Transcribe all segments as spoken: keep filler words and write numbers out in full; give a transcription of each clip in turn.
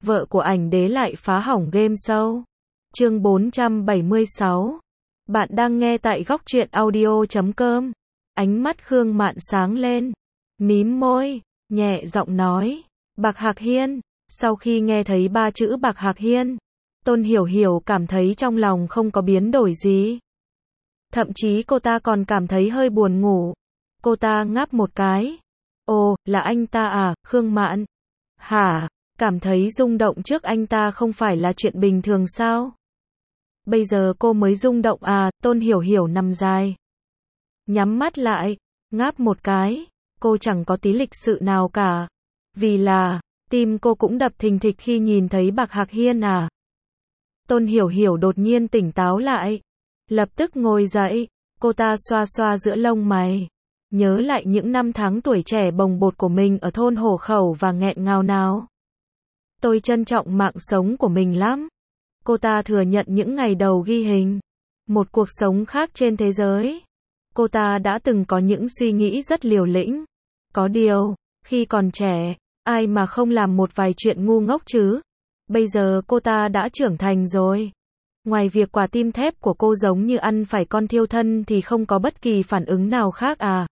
vợ của ảnh đế lại phá hỏng game show. Chương bốn trăm bảy mươi sáu. Bạn đang nghe tại góc truyện audio chấm com. Ánh mắt Khương Mạn sáng lên, mím môi, nhẹ giọng nói, Bạc Hạc Hiên. Sau khi nghe thấy ba chữ Bạc Hạc Hiên, Tôn Hiểu Hiểu cảm thấy trong lòng không có biến đổi gì. Thậm chí cô ta còn cảm thấy hơi buồn ngủ. Cô ta ngáp một cái. Ồ, là anh ta à, Khương Mạn? Hả? Cảm thấy rung động trước anh ta không phải là chuyện bình thường sao? Bây giờ cô mới rung động à? Tôn Hiểu Hiểu nằm dài, nhắm mắt lại, ngáp một cái. Cô chẳng có tí lịch sự nào cả. Vì là, tim cô cũng đập thình thịch khi nhìn thấy Bạc Hạc Hiên à? Tôn Hiểu Hiểu đột nhiên tỉnh táo lại. Lập tức ngồi dậy, cô ta xoa xoa giữa lông mày. Nhớ lại những năm tháng tuổi trẻ bồng bột của mình ở thôn Hổ Khẩu và nghẹn ngào nào. Tôi trân trọng mạng sống của mình lắm. Cô ta thừa nhận những ngày đầu ghi hình một cuộc sống khác trên thế giới. Cô ta đã từng có những suy nghĩ rất liều lĩnh. Có điều, khi còn trẻ, ai mà không làm một vài chuyện ngu ngốc chứ? Bây giờ cô ta đã trưởng thành rồi. Ngoài việc quả tim thép của cô giống như ăn phải con thiêu thân thì không có bất kỳ phản ứng nào khác à?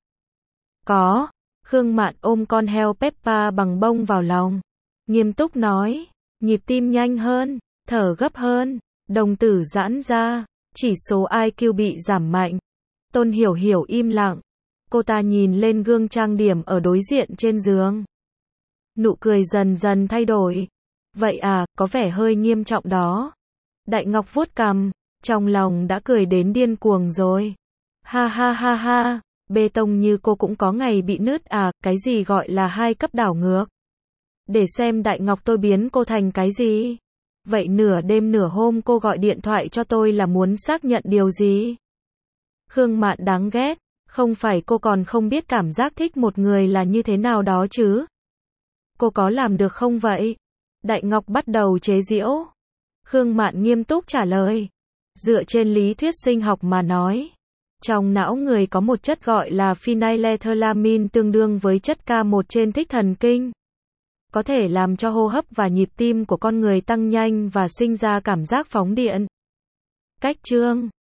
Có. Khương Mạn ôm con heo Peppa bằng bông vào lòng, nghiêm túc nói, nhịp tim nhanh hơn, thở gấp hơn, đồng tử giãn ra, chỉ số i kiu bị giảm mạnh. Tôn Hiểu Hiểu im lặng. Cô ta nhìn lên gương trang điểm ở đối diện trên giường. Nụ cười dần dần thay đổi. Vậy à, có vẻ hơi nghiêm trọng đó. Đại Ngọc vuốt cằm, trong lòng đã cười đến điên cuồng rồi. Ha ha ha ha, bê tông như cô cũng có ngày bị nứt à? Cái gì gọi là hai cấp đảo ngược? Để xem Đại Ngọc tôi biến cô thành cái gì? Vậy nửa đêm nửa hôm cô gọi điện thoại cho tôi là muốn xác nhận điều gì? Khương Mạn đáng ghét, không phải cô còn không biết cảm giác thích một người là như thế nào đó chứ? Cô có làm được không vậy? Đại Ngọc bắt đầu chế giễu. Khương Mạn nghiêm túc trả lời. Dựa trên lý thuyết sinh học mà nói, trong não người có một chất gọi là phenylethylamine tương đương với chất K một trên thích thần kinh. Có thể làm cho hô hấp và nhịp tim của con người tăng nhanh và sinh ra cảm giác phóng điện. Cách chương